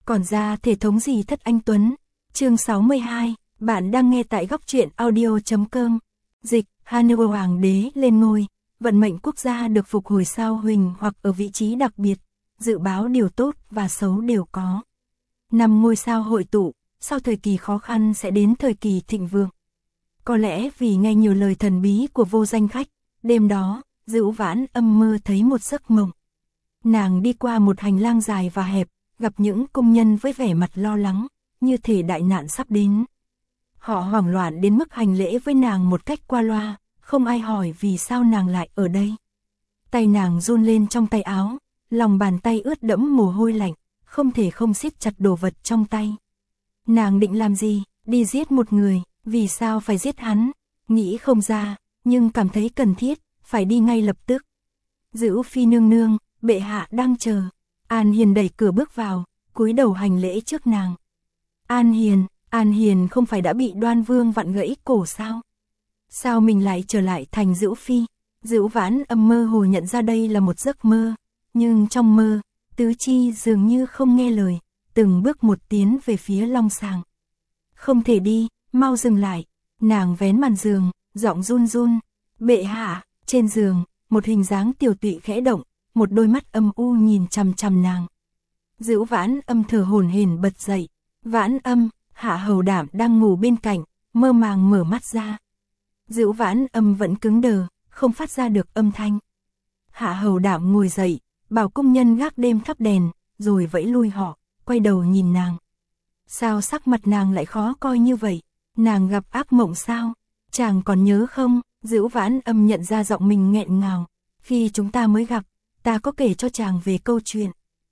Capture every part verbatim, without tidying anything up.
Còn ra thể thống gì thất anh Tuấn. Chương sáu mươi hai, bạn đang nghe tại góc truyện audio chấm com. Dịch, Hanover Hoàng đế lên ngôi, vận mệnh quốc gia được phục hồi sao huỳnh hoặc ở vị trí đặc biệt, dự báo điều tốt và xấu đều có. Năm ngôi sao hội tụ, sau thời kỳ khó khăn sẽ đến thời kỳ thịnh vượng. Có lẽ vì nghe nhiều lời thần bí của vô danh khách, đêm đó, Dữu Vãn Âm mơ thấy một giấc mộng. Nàng đi qua một hành lang dài và hẹp, gặp những công nhân với vẻ mặt lo lắng, như thể đại nạn sắp đến. Họ hoảng loạn đến mức hành lễ với nàng một cách qua loa, không ai hỏi vì sao nàng lại ở đây. Tay nàng run lên trong tay áo, lòng bàn tay ướt đẫm mồ hôi lạnh, không thể không siết chặt đồ vật trong tay. Nàng định làm gì? Đi giết một người, vì sao phải giết hắn? Nghĩ không ra, nhưng cảm thấy cần thiết, phải đi ngay lập tức. Dữu Phi nương nương, bệ hạ đang chờ. An Hiền đẩy cửa bước vào, cúi đầu hành lễ trước nàng. An Hiền, An Hiền không phải đã bị Đoan Vương vặn gãy cổ sao? Sao mình lại trở lại thành Dữu Phi? Dữu Vãn Âm mơ hồ nhận ra đây là một giấc mơ, nhưng trong mơ, tứ chi dường như không nghe lời, từng bước một tiến về phía long sàng. Không thể đi, mau dừng lại. Nàng vén màn giường, giọng run run. Bệ hạ. Trên giường, một hình dáng tiểu tụy khẽ động, một đôi mắt âm u nhìn chằm chằm nàng. Dữu Vãn Âm thở hổn hển bật dậy. Vãn Âm, Hạ Hầu Đảm đang ngủ bên cạnh, mơ màng mở mắt ra. Dữu Vãn Âm vẫn cứng đờ, không phát ra được âm thanh. Hạ Hầu Đảm ngồi dậy, bảo công nhân gác đêm thắp đèn, rồi vẫy lui họ, quay đầu nhìn nàng. Sao sắc mặt nàng lại khó coi như vậy? Nàng gặp ác mộng sao? Chàng còn nhớ không? Dữu Vãn Âm nhận ra giọng mình nghẹn ngào. Khi chúng ta mới gặp, ta có kể cho chàng về câu chuyện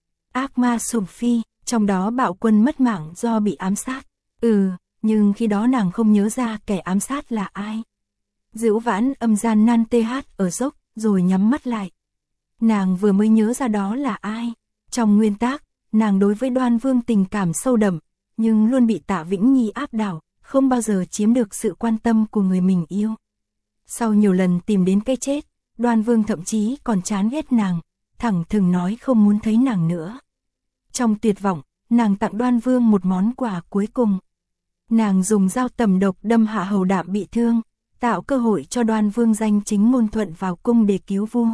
ác ma Sủng Phi, trong đó Bạo Quân mất mạng do bị ám sát. Ừ, nhưng khi đó nàng không nhớ ra kẻ ám sát là ai. Dữu Vãn Âm gian nan tê hát ở dốc, rồi nhắm mắt lại. Nàng vừa mới nhớ ra đó là ai. Trong nguyên tác, nàng đối với Đoan Vương tình cảm sâu đậm, nhưng luôn bị Tạ Vĩnh Nhi áp đảo, không bao giờ chiếm được sự quan tâm của người mình yêu. Sau nhiều lần tìm đến cái chết, Đoan Vương thậm chí còn chán ghét nàng, thẳng thừng nói không muốn thấy nàng nữa. Trong tuyệt vọng, nàng tặng Đoan Vương một món quà cuối cùng. Nàng dùng dao tầm độc đâm Hạ Hầu Đảm bị thương, tạo cơ hội cho Đoan Vương danh chính ngôn thuận vào cung để cứu vua.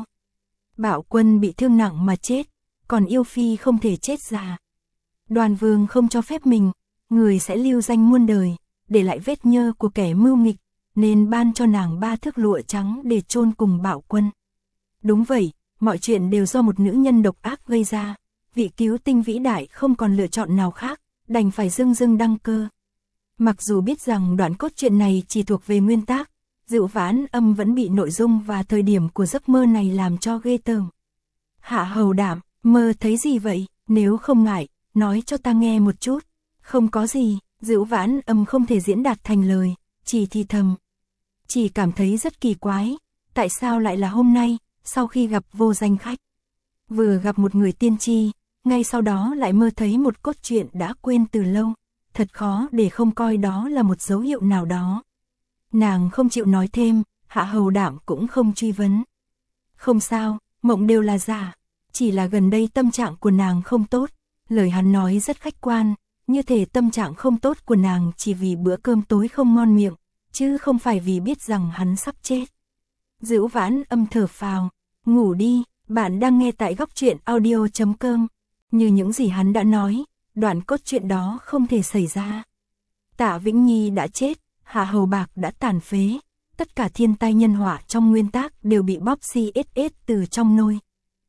Bạo Quân bị thương nặng mà chết, còn yêu phi không thể chết già. Đoan Vương không cho phép mình, người sẽ lưu danh muôn đời, để lại vết nhơ của kẻ mưu nghịch, nên ban cho nàng ba thước lụa trắng để chôn cùng Bạo Quân. Đúng vậy, mọi chuyện đều do một nữ nhân độc ác gây ra, vị cứu tinh vĩ đại không còn lựa chọn nào khác, đành phải dưng dưng đăng cơ. Mặc dù biết rằng đoạn cốt truyện này chỉ thuộc về nguyên tác, Dữu Vãn Âm vẫn bị nội dung và thời điểm của giấc mơ này làm cho ghê tởm. Hạ Hầu Đảm, mơ thấy gì vậy? Nếu không ngại, nói cho ta nghe một chút. Không có gì, Dữu Vãn Âm không thể diễn đạt thành lời, chỉ thì thầm. Chỉ cảm thấy rất kỳ quái, tại sao lại là hôm nay, sau khi gặp vô danh khách. Vừa gặp một người tiên tri, ngay sau đó lại mơ thấy một cốt truyện đã quên từ lâu, thật khó để không coi đó là một dấu hiệu nào đó. Nàng không chịu nói thêm, Hạ Hầu Đảm cũng không truy vấn. Không sao, mộng đều là giả, chỉ là gần đây tâm trạng của nàng không tốt, lời hắn nói rất khách quan, như thể tâm trạng không tốt của nàng chỉ vì bữa cơm tối không ngon miệng, chứ không phải vì biết rằng hắn sắp chết. Dữu Vãn Âm thở phào, ngủ đi, bạn đang nghe tại góc truyện audio chấm com. Như những gì hắn đã nói, đoạn cốt truyện đó không thể xảy ra. Tạ Vĩnh Nhi đã chết, Hạ Hầu Bạc đã tàn phế, tất cả thiên tai nhân họa trong nguyên tác đều bị bóp xi ết ết từ trong nôi.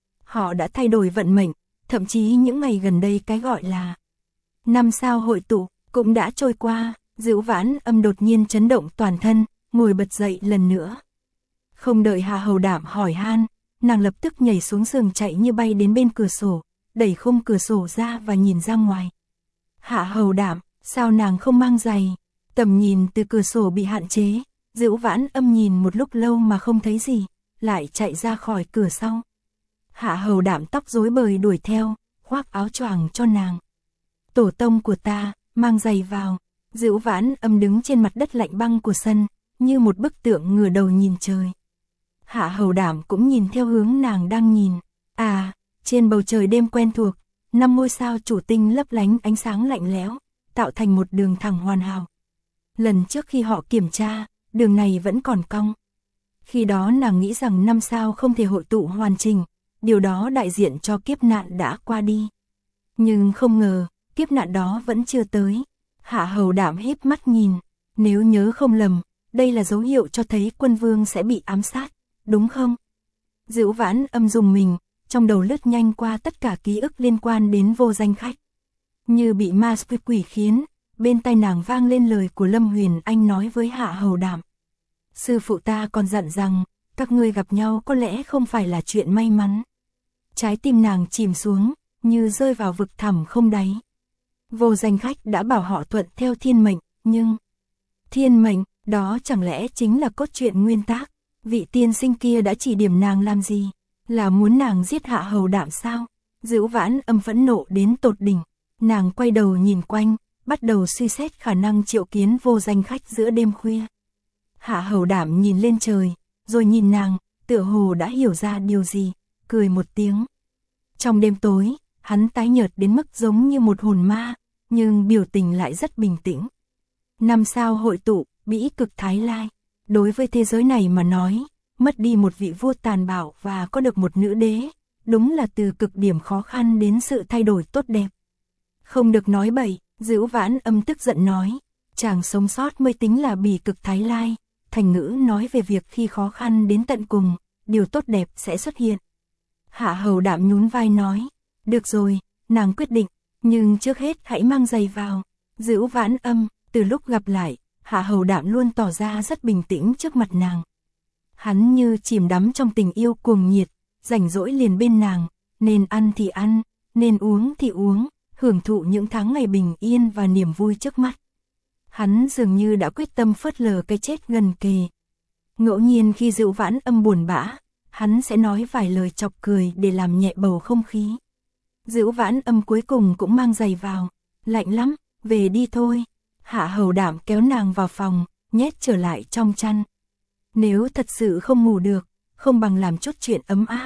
Họ đã thay đổi vận mệnh, thậm chí những ngày gần đây cái gọi là năm sao hội tụ cũng đã trôi qua. Dữu Vãn Âm đột nhiên chấn động toàn thân, ngồi bật dậy lần nữa. Không đợi Hạ Hầu Đảm hỏi han, nàng lập tức nhảy xuống giường chạy như bay đến bên cửa sổ, đẩy khung cửa sổ ra và nhìn ra ngoài. Hạ Hầu Đảm, sao nàng không mang giày? Tầm nhìn từ cửa sổ bị hạn chế, Dữu Vãn Âm nhìn một lúc lâu mà không thấy gì, lại chạy ra khỏi cửa sau. Hạ Hầu Đảm tóc rối bời đuổi theo, khoác áo choàng cho nàng. Tổ tông của ta, mang giày vào. Dữu Vãn Âm đứng trên mặt đất lạnh băng của sân, như một bức tượng ngửa đầu nhìn trời. Hạ Hầu Đảm cũng nhìn theo hướng nàng đang nhìn. À, trên bầu trời đêm quen thuộc, năm ngôi sao chủ tinh lấp lánh ánh sáng lạnh lẽo, tạo thành một đường thẳng hoàn hảo. Lần trước khi họ kiểm tra, đường này vẫn còn cong. Khi đó nàng nghĩ rằng năm sao không thể hội tụ hoàn chỉnh, điều đó đại diện cho kiếp nạn đã qua đi. Nhưng không ngờ, kiếp nạn đó vẫn chưa tới. Hạ Hầu Đạm híp mắt nhìn, nếu nhớ không lầm, đây là dấu hiệu cho thấy quân vương sẽ bị ám sát, đúng không? Dữu Vãn Âm dùng mình, trong đầu lướt nhanh qua tất cả ký ức liên quan đến Vô Danh Khách. Như bị ma quỷ khiến, bên tai nàng vang lên lời của Lâm Huyền Anh nói với Hạ Hầu Đạm. Sư phụ ta còn dặn rằng, các ngươi gặp nhau có lẽ không phải là chuyện may mắn. Trái tim nàng chìm xuống, như rơi vào vực thẳm không đáy. Vô Danh Khách đã bảo họ thuận theo thiên mệnh, nhưng... Thiên mệnh, đó chẳng lẽ chính là cốt truyện nguyên tác? Vị tiên sinh kia đã chỉ điểm nàng làm gì? Là muốn nàng giết Hạ Hầu Đạm sao? Dữu Vãn Âm phẫn nộ đến tột đỉnh. Nàng quay đầu nhìn quanh, bắt đầu suy xét khả năng triệu kiến Vô Danh Khách giữa đêm khuya. Hạ Hầu Đạm nhìn lên trời, rồi nhìn nàng, tựa hồ đã hiểu ra điều gì, cười một tiếng. Trong đêm tối, hắn tái nhợt đến mức giống như một hồn ma, nhưng biểu tình lại rất bình tĩnh. Năm sao hội tụ, bĩ cực Thái Lai. Đối với thế giới này mà nói, mất đi một vị vua tàn bạo và có được một nữ đế, đúng là từ cực điểm khó khăn đến sự thay đổi tốt đẹp. Không được nói bậy, Dữu Vãn Âm tức giận nói, chàng sống sót mới tính là bỉ cực Thái Lai. Thành ngữ nói về việc khi khó khăn đến tận cùng, điều tốt đẹp sẽ xuất hiện. Hạ Hầu Đạm nhún vai nói, được rồi, nàng quyết định, nhưng trước hết hãy mang giày vào. Dữu Vãn Âm, từ lúc gặp lại, Hạ Hầu Đạm luôn tỏ ra rất bình tĩnh trước mặt nàng. Hắn như chìm đắm trong tình yêu cuồng nhiệt, rảnh rỗi liền bên nàng, nên ăn thì ăn, nên uống thì uống, hưởng thụ những tháng ngày bình yên và niềm vui trước mắt. Hắn dường như đã quyết tâm phớt lờ cái chết gần kề. Ngẫu nhiên khi Dữu Vãn Âm buồn bã, hắn sẽ nói vài lời chọc cười để làm nhẹ bầu không khí. Dữu Vãn Âm cuối cùng cũng mang giày vào, lạnh lắm, về đi thôi. Hạ Hầu Đạm kéo nàng vào phòng, nhét trở lại trong chăn. Nếu thật sự không ngủ được, không bằng làm chút chuyện ấm áp.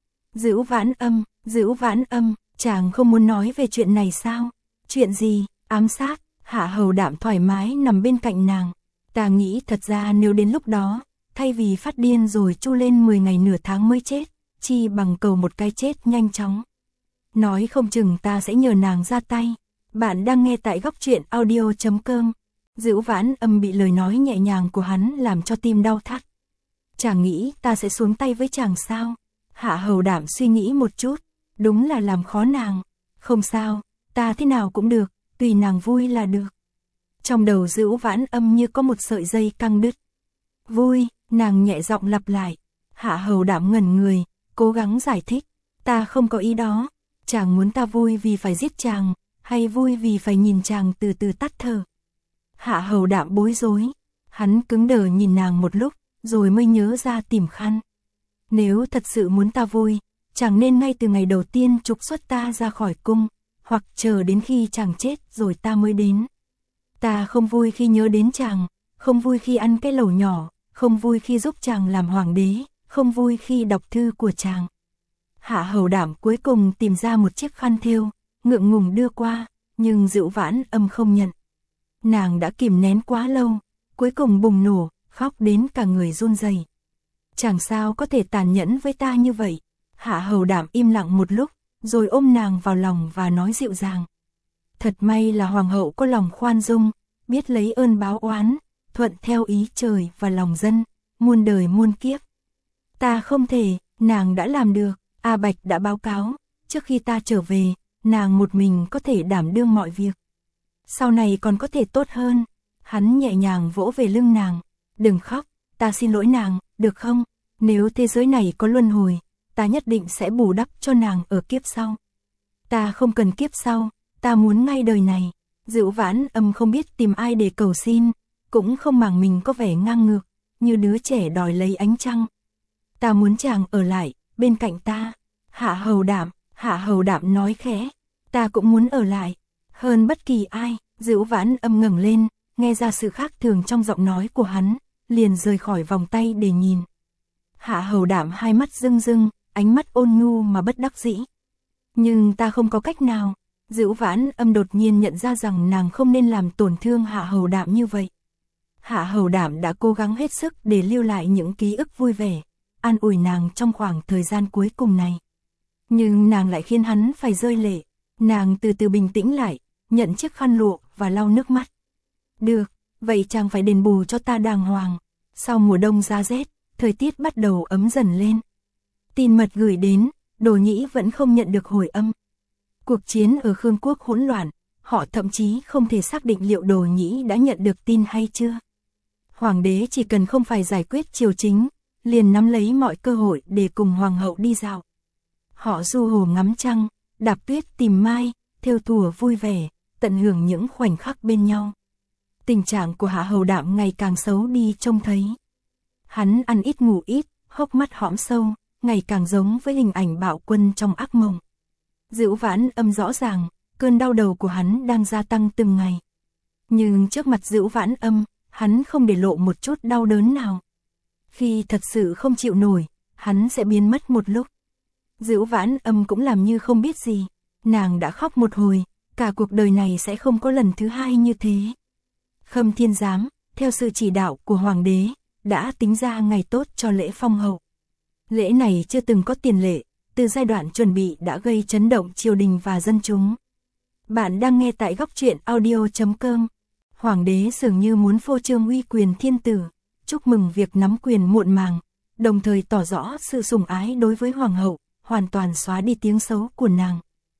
Dữu Vãn Âm, Dữu Vãn Âm, chàng không muốn nói về chuyện này sao? Chuyện gì? Ám sát? Hạ Hầu Đạm thoải mái nằm bên cạnh nàng. Ta nghĩ thật ra nếu đến lúc đó, thay vì phát điên rồi chu lên mười ngày nửa tháng mới chết, chi bằng cầu một cái chết nhanh chóng. Nói không chừng ta sẽ nhờ nàng ra tay. Bạn đang nghe tại góc truyện audio chấm com. Dữu Vãn Âm bị lời nói nhẹ nhàng của hắn làm cho tim đau thắt. Chàng nghĩ ta sẽ xuống tay với chàng sao? Hạ Hầu Đạm suy nghĩ một chút, đúng là làm khó nàng. Không sao, ta thế nào cũng được, tùy nàng vui là được. Trong đầu Dữu Vãn Âm như có một sợi dây căng đứt. Vui, nàng nhẹ giọng lặp lại. Hạ Hầu Đạm ngẩn người, cố gắng giải thích. Ta không có ý đó, chàng muốn ta vui vì phải giết chàng, hay vui vì phải nhìn chàng từ từ tắt thở? Hạ Hầu Đạm bối rối, hắn cứng đờ nhìn nàng một lúc, rồi mới nhớ ra tìm khăn. Nếu thật sự muốn ta vui, chàng nên ngay từ ngày đầu tiên trục xuất ta ra khỏi cung, hoặc chờ đến khi chàng chết rồi ta mới đến. Ta không vui khi nhớ đến chàng, không vui khi ăn cái lẩu nhỏ, không vui khi giúp chàng làm hoàng đế, không vui khi đọc thư của chàng. Hạ Hầu Đạm cuối cùng tìm ra một chiếc khăn thêu, ngượng ngùng đưa qua, nhưng Dữu Vãn Âm không nhận. Nàng đã kìm nén quá lâu, cuối cùng bùng nổ, khóc đến cả người run rẩy. Chàng sao có thể tàn nhẫn với ta như vậy? Hạ Hầu Đạm im lặng một lúc, rồi ôm nàng vào lòng và nói dịu dàng. Thật may là hoàng hậu có lòng khoan dung, biết lấy ơn báo oán, thuận theo ý trời và lòng dân, muôn đời muôn kiếp. Ta không thể, nàng đã làm được, A Bạch đã báo cáo, trước khi ta trở về, nàng một mình có thể đảm đương mọi việc. Sau này còn có thể tốt hơn. Hắn nhẹ nhàng vỗ về lưng nàng. Đừng khóc, ta xin lỗi nàng, được không? Nếu thế giới này có luân hồi, ta nhất định sẽ bù đắp cho nàng ở kiếp sau. Ta không cần kiếp sau, ta muốn ngay đời này. Dữu Vãn Âm không biết tìm ai để cầu xin, cũng không màng mình có vẻ ngang ngược, như đứa trẻ đòi lấy ánh trăng. Ta muốn chàng ở lại, bên cạnh ta. Hạ Hầu Đạm, Hạ Hầu Đạm nói khẽ, ta cũng muốn ở lại, hơn bất kỳ ai. Dữu Vãn Âm ngẩng lên, nghe ra sự khác thường trong giọng nói của hắn, liền rời khỏi vòng tay để nhìn. Hạ Hầu Đạm hai mắt rưng rưng, ánh mắt ôn nhu mà bất đắc dĩ. Nhưng ta không có cách nào. Dữu Vãn Âm đột nhiên nhận ra rằng nàng không nên làm tổn thương Hạ Hầu Đạm như vậy. Hạ Hầu Đạm đã cố gắng hết sức để lưu lại những ký ức vui vẻ, an ủi nàng trong khoảng thời gian cuối cùng này. Nhưng nàng lại khiến hắn phải rơi lệ. Nàng từ từ bình tĩnh lại, nhận chiếc khăn lụa và lau nước mắt. Được, vậy chàng phải đền bù cho ta đàng hoàng. Sau mùa đông giá rét, thời tiết bắt đầu ấm dần lên. Tin mật gửi đến, Đồ Nhĩ vẫn không nhận được hồi âm. Cuộc chiến ở Khương Quốc hỗn loạn, họ thậm chí không thể xác định liệu Đồ Nhĩ đã nhận được tin hay chưa. Hoàng đế chỉ cần không phải giải quyết triều chính, liền nắm lấy mọi cơ hội để cùng hoàng hậu đi dạo. Họ du hồ ngắm trăng, đạp tuyết tìm mai, thêu thùa vui vẻ, tận hưởng những khoảnh khắc bên nhau. Tình trạng của Hạ Hầu Đạm ngày càng xấu đi trông thấy. Hắn ăn ít ngủ ít, hốc mắt hõm sâu, ngày càng giống với hình ảnh bạo quân trong ác mộng. Dữu Vãn Âm rõ ràng, cơn đau đầu của hắn đang gia tăng từng ngày. Nhưng trước mặt Dữu Vãn Âm, hắn không để lộ một chút đau đớn nào. Khi thật sự không chịu nổi, hắn sẽ biến mất một lúc. Dữu Vãn Âm cũng làm như không biết gì. Nàng đã khóc một hồi, cả cuộc đời này sẽ không có lần thứ hai như thế. Khâm Thiên Giám, theo sự chỉ đạo của Hoàng đế, đã tính ra ngày tốt cho lễ phong hậu. Lễ này chưa từng có tiền lệ, từ giai đoạn chuẩn bị đã gây chấn động triều đình và dân chúng. Bạn đang nghe tại góc truyện audio chấm com. Hoàng đế dường như muốn phô trương uy quyền thiên tử, chúc mừng việc nắm quyền muộn màng, đồng thời tỏ rõ sự sủng ái đối với hoàng hậu, hoàn toàn xóa đi tiếng xấu của nàng.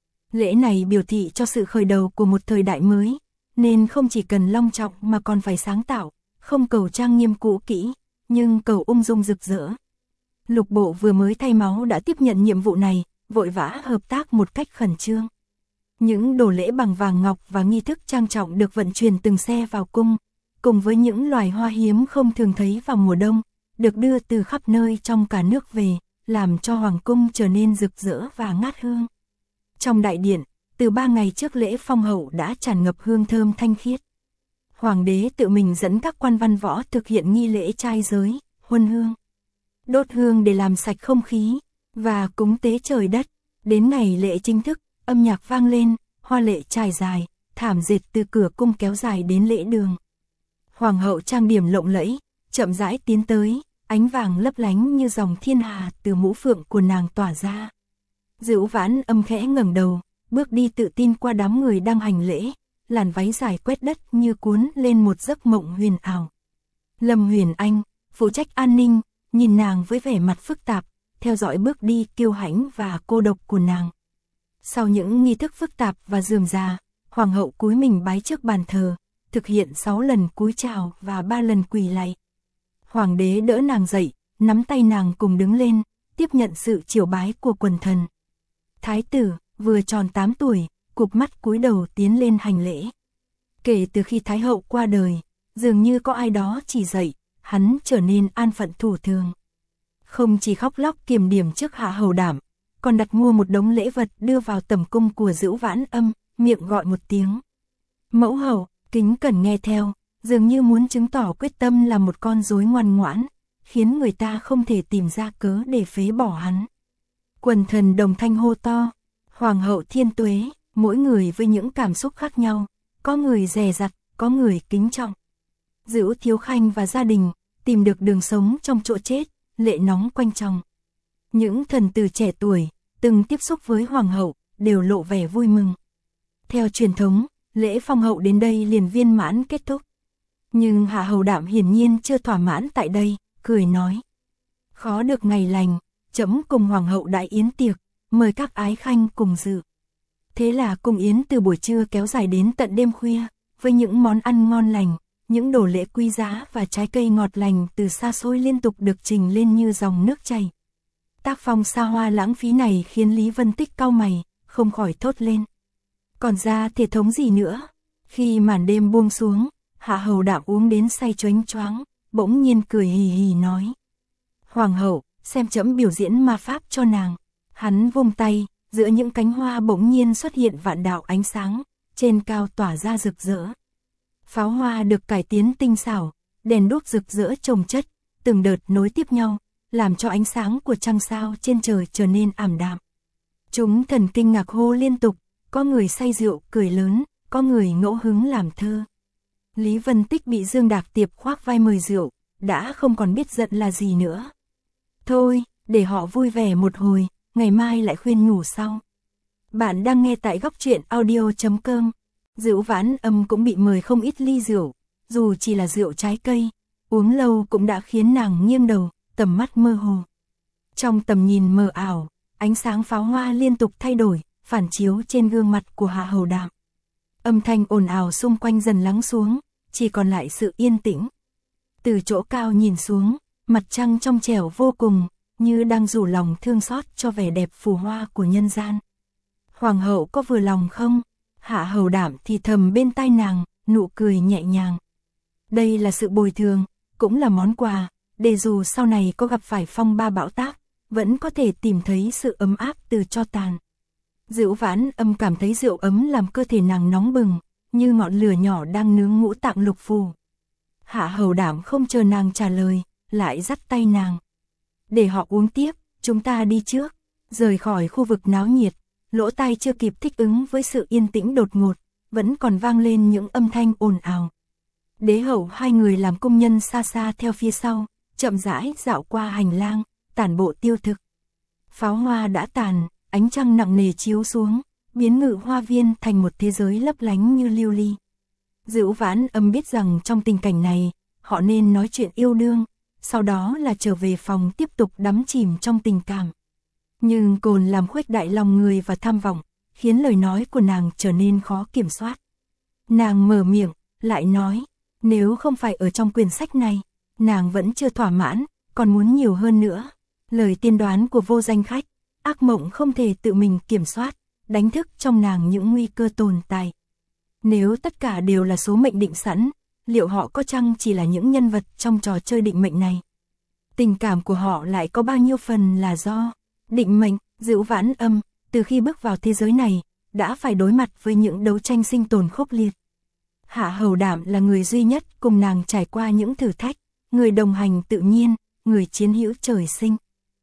Lễ này biểu thị cho sự khởi đầu của một thời đại mới, nên không chỉ cần long trọng mà còn phải sáng tạo, không cầu trang nghiêm cũ kỹ, nhưng cầu ung dung rực rỡ. Lục bộ vừa mới thay máu đã tiếp nhận nhiệm vụ này, vội vã hợp tác một cách khẩn trương. Những đồ lễ bằng vàng ngọc và nghi thức trang trọng được vận chuyển từng xe vào cung, cùng với những loài hoa hiếm không thường thấy vào mùa đông, được đưa từ khắp nơi trong cả nước về, làm cho hoàng cung trở nên rực rỡ và ngát hương. Trong đại điện, từ ba ngày trước lễ phong hậu đã tràn ngập hương thơm thanh khiết. Hoàng đế tự mình dẫn các quan văn võ thực hiện nghi lễ trai giới, huân hương. Đốt hương để làm sạch không khí, và cúng tế trời đất. Đến ngày lễ chính thức, âm nhạc vang lên, hoa lệ trải dài, thảm dệt từ cửa cung kéo dài đến lễ đường. Hoàng hậu trang điểm lộng lẫy, chậm rãi tiến tới, ánh vàng lấp lánh như dòng thiên hà từ mũ phượng của nàng tỏa ra. Dữu Vãn Âm khẽ ngẩng đầu, bước đi tự tin qua đám người đang hành lễ, làn váy dài quét đất như cuốn lên một giấc mộng huyền ảo. Lâm Huyền Anh, phụ trách an ninh, nhìn nàng với vẻ mặt phức tạp, theo dõi bước đi kiêu hãnh và cô độc của nàng. Sau những nghi thức phức tạp và rườm rà, hoàng hậu cúi mình bái trước bàn thờ, thực hiện sáu lần cúi chào và ba lần quỳ lạy. Hoàng đế đỡ nàng dậy, nắm tay nàng cùng đứng lên, tiếp nhận sự chiều bái của quần thần. Thái tử, vừa tròn tám tuổi, cụp mắt cúi đầu tiến lên hành lễ. Kể từ khi Thái hậu qua đời, dường như có ai đó chỉ dạy, hắn trở nên an phận thủ thường. Không chỉ khóc lóc kiềm điểm trước Hạ Hầu Đạm, còn đặt mua một đống lễ vật đưa vào tầm cung của Dữu Vãn Âm, miệng gọi một tiếng. Mẫu hậu, kính cẩn nghe theo, dường như muốn chứng tỏ quyết tâm là một con rối ngoan ngoãn, khiến người ta không thể tìm ra cớ để phế bỏ hắn. Quần thần đồng thanh hô to, Hoàng hậu thiên tuế, mỗi người với những cảm xúc khác nhau, có người dè dặt, có người kính trọng. Dữu Thiếu Khanh và gia đình, tìm được đường sống trong chỗ chết, lệ nóng quanh chồng. Những thần tử trẻ tuổi, từng tiếp xúc với hoàng hậu, đều lộ vẻ vui mừng. Theo truyền thống, lễ phong hậu đến đây liền viên mãn kết thúc. Nhưng Hạ Hầu Đạm hiển nhiên chưa thỏa mãn tại đây, cười nói. Khó được ngày lành, trẫm cùng hoàng hậu đại yến tiệc, mời các ái khanh cùng dự. Thế là cung yến từ buổi trưa kéo dài đến tận đêm khuya, với những món ăn ngon lành, những đồ lễ quý giá và trái cây ngọt lành từ xa xôi liên tục được trình lên như dòng nước chảy. Tác phong xa hoa lãng phí này khiến Lý Vân Tích cau mày, không khỏi thốt lên. Còn ra thể thống gì nữa? Khi màn đêm buông xuống, Hạ Hầu Đạm uống đến say choáng choáng, bỗng nhiên cười hì hì nói. Hoàng hậu, xem trẫm biểu diễn ma pháp cho nàng. Hắn vung tay, giữa những cánh hoa bỗng nhiên xuất hiện vạn đạo ánh sáng, trên cao tỏa ra rực rỡ. Pháo hoa được cải tiến tinh xảo, đèn đuốc rực rỡ chồng chất, từng đợt nối tiếp nhau, làm cho ánh sáng của trăng sao trên trời trở nên ảm đạm. Chúng thần kinh ngạc hô liên tục, có người say rượu, cười lớn, có người ngẫu hứng làm thơ. Lý Vân Tích bị Dương Đạc Tiệp khoác vai mời rượu, đã không còn biết giận là gì nữa. Thôi, để họ vui vẻ một hồi, ngày mai lại khuyên nhủ sau. Bạn đang nghe tại góc truyện audio chấm com. Dữu Vãn Âm cũng bị mời không ít ly rượu, dù chỉ là rượu trái cây, uống lâu cũng đã khiến nàng nghiêng đầu, tầm mắt mơ hồ. Trong tầm nhìn mờ ảo, ánh sáng pháo hoa liên tục thay đổi, phản chiếu trên gương mặt của Hạ Hầu Đạm. Âm thanh ồn ào xung quanh dần lắng xuống, chỉ còn lại sự yên tĩnh. Từ chỗ cao nhìn xuống, mặt trăng trong trẻo vô cùng, như đang rủ lòng thương xót cho vẻ đẹp phù hoa của nhân gian. Hoàng hậu có vừa lòng không? Hạ Hầu Đạm thì thầm bên tai nàng, nụ cười nhẹ nhàng. Đây là sự bồi thường, cũng là món quà, để dù sau này có gặp phải phong ba bão táp, vẫn có thể tìm thấy sự ấm áp từ tro tàn. Dữu Vãn Âm cảm thấy rượu ấm làm cơ thể nàng nóng bừng, như ngọn lửa nhỏ đang nướng ngũ tạng lục phủ. Hạ Hầu Đạm không chờ nàng trả lời, lại dắt tay nàng. Để họ uống tiếp, chúng ta đi trước. Rời khỏi khu vực náo nhiệt, lỗ tai chưa kịp thích ứng với sự yên tĩnh đột ngột, vẫn còn vang lên những âm thanh ồn ào. Đế hậu hai người làm công nhân xa xa theo phía sau, chậm rãi dạo qua hành lang, tản bộ tiêu thực. Pháo hoa đã tàn, ánh trăng nặng nề chiếu xuống, biến Ngự Hoa Viên thành một thế giới lấp lánh như lưu ly. Dữu Vãn Âm biết rằng trong tình cảnh này, họ nên nói chuyện yêu đương, sau đó là trở về phòng tiếp tục đắm chìm trong tình cảm. Nhưng cồn làm khuếch đại lòng người và tham vọng, khiến lời nói của nàng trở nên khó kiểm soát. Nàng mở miệng, lại nói, nếu không phải ở trong quyển sách này, nàng vẫn chưa thỏa mãn, còn muốn nhiều hơn nữa. Lời tiên đoán của Vô Danh Khách, ác mộng không thể tự mình kiểm soát, đánh thức trong nàng những nguy cơ tồn tại. Nếu tất cả đều là số mệnh định sẵn, liệu họ có chăng chỉ là những nhân vật trong trò chơi định mệnh này? Tình cảm của họ lại có bao nhiêu phần là do định mệnh? Dữu Vãn Âm, từ khi bước vào thế giới này, đã phải đối mặt với những đấu tranh sinh tồn khốc liệt. Hạ Hầu Đạm là người duy nhất cùng nàng trải qua những thử thách, người đồng hành tự nhiên, người chiến hữu trời sinh.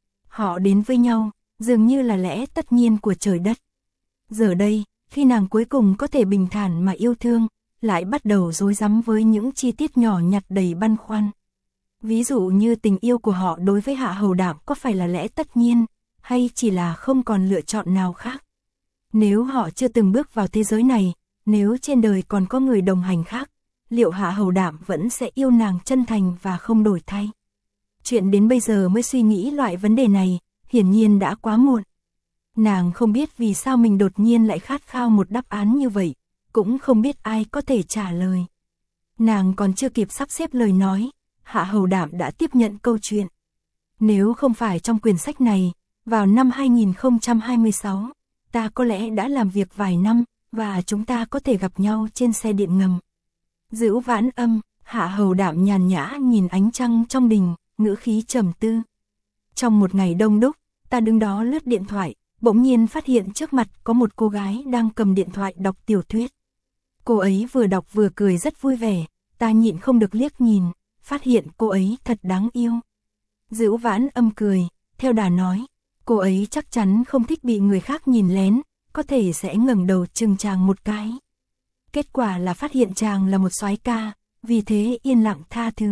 Họ đến với nhau, dường như là lẽ tất nhiên của trời đất. Giờ đây, khi nàng cuối cùng có thể bình thản mà yêu thương, lại bắt đầu rối rắm với những chi tiết nhỏ nhặt đầy băn khoăn. Ví dụ như tình yêu của họ đối với Hạ Hầu Đạm có phải là lẽ tất nhiên, hay chỉ là không còn lựa chọn nào khác. Nếu họ chưa từng bước vào thế giới này, nếu trên đời còn có người đồng hành khác, liệu Hạ Hầu Đạm vẫn sẽ yêu nàng chân thành và không đổi thay? Chuyện đến bây giờ mới suy nghĩ loại vấn đề này, hiển nhiên đã quá muộn. Nàng không biết vì sao mình đột nhiên lại khát khao một đáp án như vậy, cũng không biết ai có thể trả lời. Nàng còn chưa kịp sắp xếp lời nói, Hạ Hầu Đạm đã tiếp nhận câu chuyện. Nếu không phải trong quyển sách này, vào năm hai nghìn không trăm hai mươi sáu, ta có lẽ đã làm việc vài năm, và chúng ta có thể gặp nhau trên xe điện ngầm. Dữu Vãn Âm, Hạ Hầu Đạm nhàn nhã nhìn ánh trăng trong đình, ngữ khí trầm tư. Trong một ngày đông đúc, ta đứng đó lướt điện thoại, bỗng nhiên phát hiện trước mặt có một cô gái đang cầm điện thoại đọc tiểu thuyết. Cô ấy vừa đọc vừa cười rất vui vẻ, ta nhịn không được liếc nhìn, phát hiện cô ấy thật đáng yêu. Dữu Vãn Âm cười, theo đà nói, cô ấy chắc chắn không thích bị người khác nhìn lén, có thể sẽ ngẩng đầu chừng chàng một cái. Kết quả là phát hiện chàng là một soái ca, vì thế yên lặng tha thứ.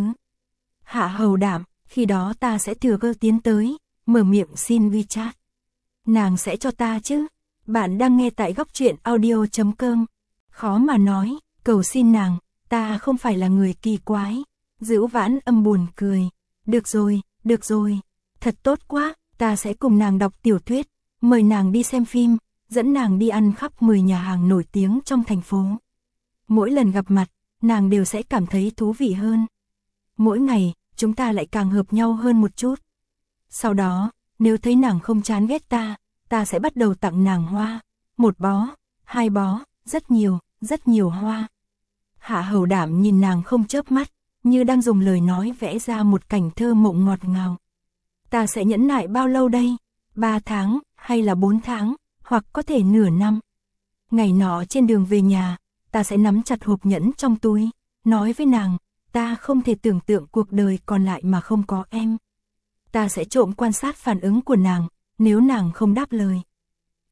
Hạ Hầu Đạm, khi đó ta sẽ thừa cơ tiến tới, mở miệng xin WeChat. Nàng sẽ cho ta chứ? Bạn đang nghe tại góc truyện audio chấm com. Khó mà nói, cầu xin nàng, ta không phải là người kỳ quái. Dữu Vãn Âm buồn cười. Được rồi, được rồi, thật tốt quá, ta sẽ cùng nàng đọc tiểu thuyết, mời nàng đi xem phim, dẫn nàng đi ăn khắp mười nhà hàng nổi tiếng trong thành phố. Mỗi lần gặp mặt, nàng đều sẽ cảm thấy thú vị hơn. Mỗi ngày, chúng ta lại càng hợp nhau hơn một chút. Sau đó, nếu thấy nàng không chán ghét ta, ta sẽ bắt đầu tặng nàng hoa. Một bó, hai bó, rất nhiều, rất nhiều hoa. Hạ Hầu Đạm nhìn nàng không chớp mắt, như đang dùng lời nói vẽ ra một cảnh thơ mộng ngọt ngào. Ta sẽ nhẫn nại bao lâu đây? Ba tháng, hay là bốn tháng, hoặc có thể nửa năm. Ngày nọ trên đường về nhà, ta sẽ nắm chặt hộp nhẫn trong túi, nói với nàng, ta không thể tưởng tượng cuộc đời còn lại mà không có em. Ta sẽ trộm quan sát phản ứng của nàng, nếu nàng không đáp lời.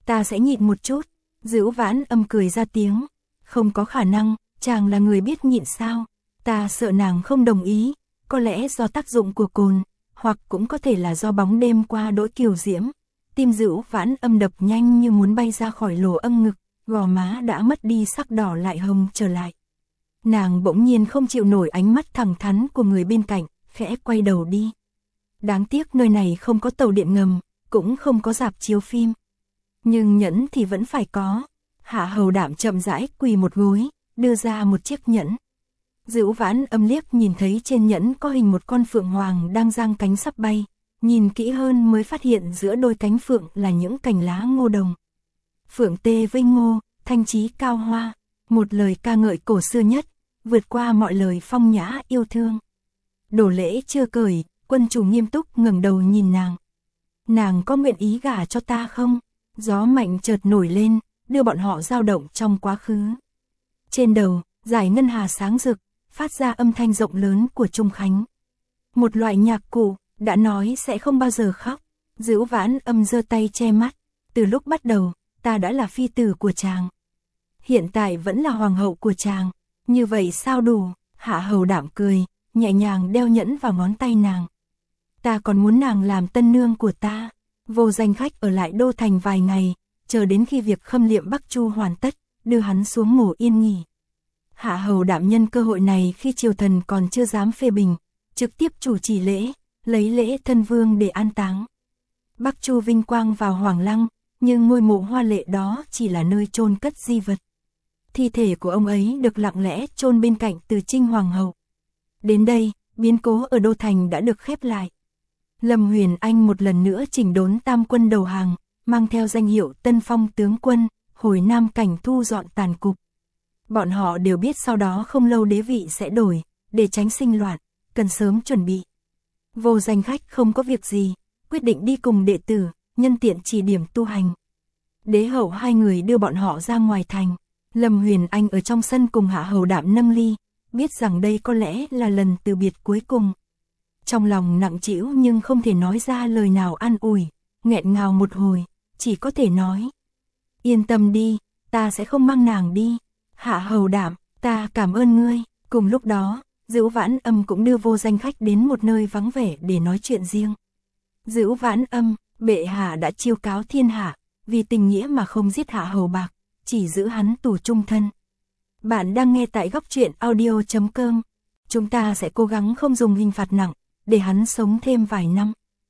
Ta sẽ nhịn một chút. Dữu Vãn Âm cười ra tiếng. Không có khả năng, chàng là người biết nhịn sao. Ta sợ nàng không đồng ý, có lẽ do tác dụng của cồn, hoặc cũng có thể là do bóng đêm qua đỗi kiều diễm. Tim Dữu Vãn Âm đập nhanh như muốn bay ra khỏi lỗ âm ngực, gò má đã mất đi sắc đỏ lại hồng trở lại. Nàng bỗng nhiên không chịu nổi ánh mắt thẳng thắn của người bên cạnh, khẽ quay đầu đi. Đáng tiếc nơi này không có tàu điện ngầm, cũng không có rạp chiếu phim. Nhưng nhẫn thì vẫn phải có. Hạ Hầu Đạm chậm rãi quỳ một gối, đưa ra một chiếc nhẫn. Dữu Vãn Âm liếc nhìn thấy trên nhẫn có hình một con phượng hoàng đang giang cánh sắp bay, nhìn kỹ hơn mới phát hiện giữa đôi cánh phượng là những cành lá ngô đồng. Phượng tê vây ngô, thanh chí cao hoa, một lời ca ngợi cổ xưa nhất, vượt qua mọi lời phong nhã yêu thương. Đổ lễ chưa cởi, quân chủ nghiêm túc ngẩng đầu nhìn nàng. Nàng có nguyện ý gả cho ta không? Gió mạnh chợt nổi lên, đưa bọn họ dao động trong quá khứ. Trên đầu, dải ngân hà sáng rực, phát ra âm thanh rộng lớn của Trung Khánh. Một loại nhạc cụ, đã nói sẽ không bao giờ khóc. Dữu Vãn Âm giơ tay che mắt. Từ lúc bắt đầu, ta đã là phi tử của chàng. Hiện tại vẫn là hoàng hậu của chàng. Như vậy sao đủ? Hạ Hầu Đạm cười, nhẹ nhàng đeo nhẫn vào ngón tay nàng. Ta còn muốn nàng làm tân nương của ta. Vô Danh Khách ở lại đô thành vài ngày, chờ đến khi việc khâm liệm Bắc Chu hoàn tất, đưa hắn xuống ngủ yên nghỉ. Hạ Hầu Đạm nhân cơ hội này khi triều thần còn chưa dám phê bình, trực tiếp chủ trì lễ, lấy lễ thân vương để an táng. Bắc Chu vinh quang vào Hoàng Lăng, nhưng ngôi mộ hoa lệ đó chỉ là nơi chôn cất di vật. Thi thể của ông ấy được lặng lẽ chôn bên cạnh Từ Trinh Hoàng hậu. Đến đây, biến cố ở đô thành đã được khép lại. Lâm Huyền Anh một lần nữa chỉnh đốn tam quân đầu hàng, mang theo danh hiệu Tân Phong tướng quân, hồi Nam Cảnh thu dọn tàn cục. Bọn họ đều biết sau đó không lâu đế vị sẽ đổi, để tránh sinh loạn, cần sớm chuẩn bị. Vô Danh Khách không có việc gì, quyết định đi cùng đệ tử, nhân tiện chỉ điểm tu hành. Đế hậu hai người đưa bọn họ ra ngoài thành. Lâm Huyền Anh ở trong sân cùng Hạ Hầu Đạm nâng ly, biết rằng đây có lẽ là lần từ biệt cuối cùng. Trong lòng nặng trĩu nhưng không thể nói ra lời nào an ủi, nghẹn ngào một hồi, chỉ có thể nói. Yên tâm đi, ta sẽ không mang nàng đi. Hạ Hầu Đạm, ta cảm ơn ngươi. Cùng lúc đó, Dữu Vãn Âm cũng đưa Vô Danh Khách đến một nơi vắng vẻ để nói chuyện riêng. Dữu Vãn Âm, bệ hạ đã chiêu cáo thiên hạ, vì tình nghĩa mà không giết Hạ Hầu Bạc, chỉ giữ hắn tù chung thân. Bạn đang nghe tại góc truyện audio chấm com. Chúng ta sẽ cố gắng không dùng hình phạt nặng, để hắn sống thêm vài năm.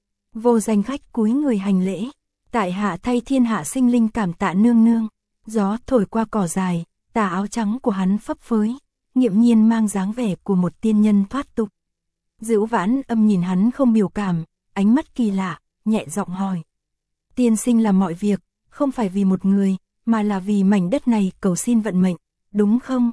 Vô Danh Khách cúi người hành lễ. Tại hạ thay thiên hạ sinh linh cảm tạ nương nương. Gió thổi qua cỏ dài, tà áo trắng của hắn phấp phới, nghiễm nhiên mang dáng vẻ của một tiên nhân thoát tục. Dữu Vãn Âm nhìn hắn không biểu cảm, ánh mắt kỳ lạ, nhẹ giọng hỏi. Tiên sinh làm mọi việc, không phải vì một người, mà là vì mảnh đất này cầu xin vận mệnh, đúng không?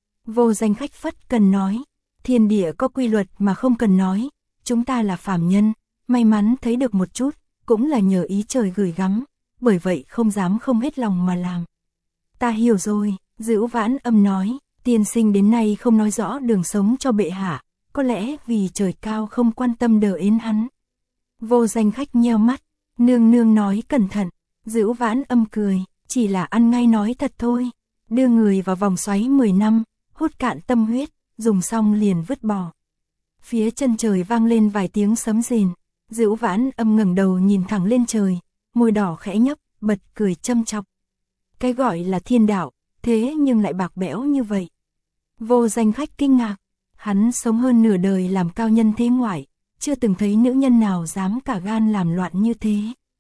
Vô Danh Khách phất cần nói. Thiên địa có quy luật mà không cần nói. Chúng ta là phàm nhân, may mắn thấy được một chút, cũng là nhờ ý trời gửi gắm, bởi vậy không dám không hết lòng mà làm. Ta hiểu rồi, Dữu Vãn Âm nói. Tiên sinh đến nay không nói rõ đường sống cho bệ hạ, có lẽ vì trời cao không quan tâm đờ ến hắn. Vô Danh Khách nheo mắt, nương nương nói cẩn thận. Dữu Vãn Âm cười, chỉ là ăn ngay nói thật thôi. Đưa người vào vòng xoáy mười năm, hút cạn tâm huyết, dùng xong liền vứt bỏ. Phía chân trời vang lên vài tiếng sấm rền. Dữu Vãn Âm ngẩng đầu nhìn thẳng lên trời, môi đỏ khẽ nhấp, bật cười châm chọc. Cái gọi là thiên đạo, thế nhưng lại bạc bẽo như vậy. Vô Danh Khách kinh ngạc, hắn sống hơn nửa đời làm cao nhân thế ngoại, chưa từng thấy nữ nhân nào dám cả gan làm loạn như thế.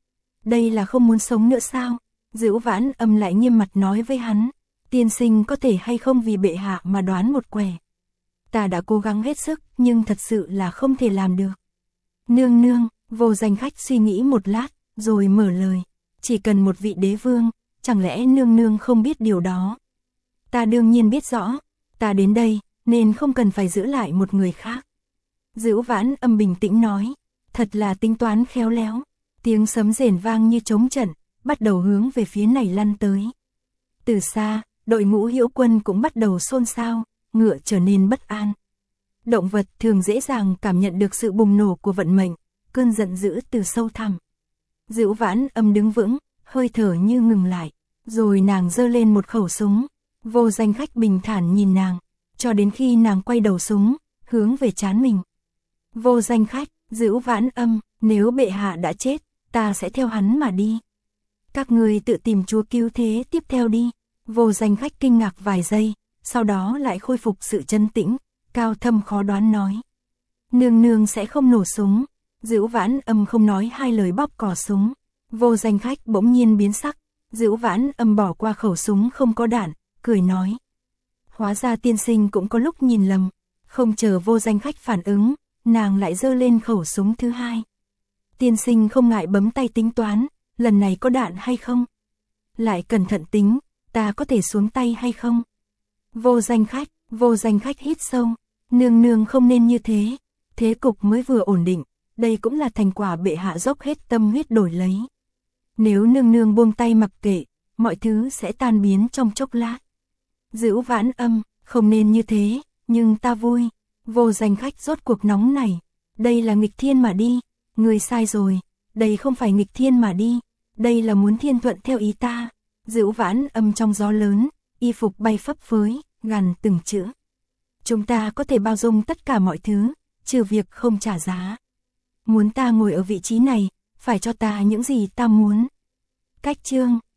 Đây là không muốn sống nữa sao? Dữu Vãn Âm lại nghiêm mặt nói với hắn, tiên sinh có thể hay không vì bệ hạ mà đoán một quẻ. Ta đã cố gắng hết sức, nhưng thật sự là không thể làm được. Nương nương, Vô Danh Khách suy nghĩ một lát, rồi mở lời. Chỉ cần một vị đế vương, chẳng lẽ nương nương không biết điều đó? Ta đương nhiên biết rõ, ta đến đây, nên không cần phải giữ lại một người khác. Dữu Vãn Âm bình tĩnh nói, thật là tính toán khéo léo. Tiếng sấm rền vang như trống trận, bắt đầu hướng về phía này lăn tới. Từ xa, đội ngũ Hữu Quân cũng bắt đầu xôn xao, ngựa trở nên bất an. Động vật thường dễ dàng cảm nhận được sự bùng nổ của vận mệnh, cơn giận dữ từ sâu thẳm. Dữu Vãn Âm đứng vững, hơi thở như ngừng lại, rồi nàng giơ lên một khẩu súng. Vô Danh Khách bình thản nhìn nàng, cho đến khi nàng quay đầu súng, hướng về trán mình. Vô Danh Khách, Dữu Vãn Âm, nếu bệ hạ đã chết, ta sẽ theo hắn mà đi. Các ngươi tự tìm chúa cứu thế tiếp theo đi. Vô Danh Khách kinh ngạc vài giây, sau đó lại khôi phục sự trấn tĩnh, cao thâm khó đoán nói. Nương nương sẽ không nổ súng. Dữu Vãn Âm không nói hai lời bóp cò súng. Vô Danh Khách bỗng nhiên biến sắc, Dữu Vãn Âm bỏ qua khẩu súng không có đạn, cười nói. Hóa ra tiên sinh cũng có lúc nhìn lầm. Không chờ Vô Danh Khách phản ứng, nàng lại giơ lên khẩu súng thứ hai. Tiên sinh không ngại bấm tay tính toán, lần này có đạn hay không? Lại cẩn thận tính, ta có thể xuống tay hay không? Vô Danh Khách, Vô Danh Khách hít sâu, nương nương không nên như thế, thế cục mới vừa ổn định, đây cũng là thành quả bệ hạ dốc hết tâm huyết đổi lấy. Nếu nương nương buông tay mặc kệ, mọi thứ sẽ tan biến trong chốc lát. Dữu Vãn Âm, không nên như thế, nhưng ta vui. Vô Danh Khách rốt cuộc nóng này, đây là nghịch thiên mà đi, người sai rồi, đây không phải nghịch thiên mà đi, đây là muốn thiên thuận theo ý ta. Dữu Vãn Âm trong gió lớn, y phục bay phấp phới, gằn từng chữ. Chúng ta có thể bao dung tất cả mọi thứ, trừ việc không trả giá. Muốn ta ngồi ở vị trí này, phải cho ta những gì ta muốn. Cách chương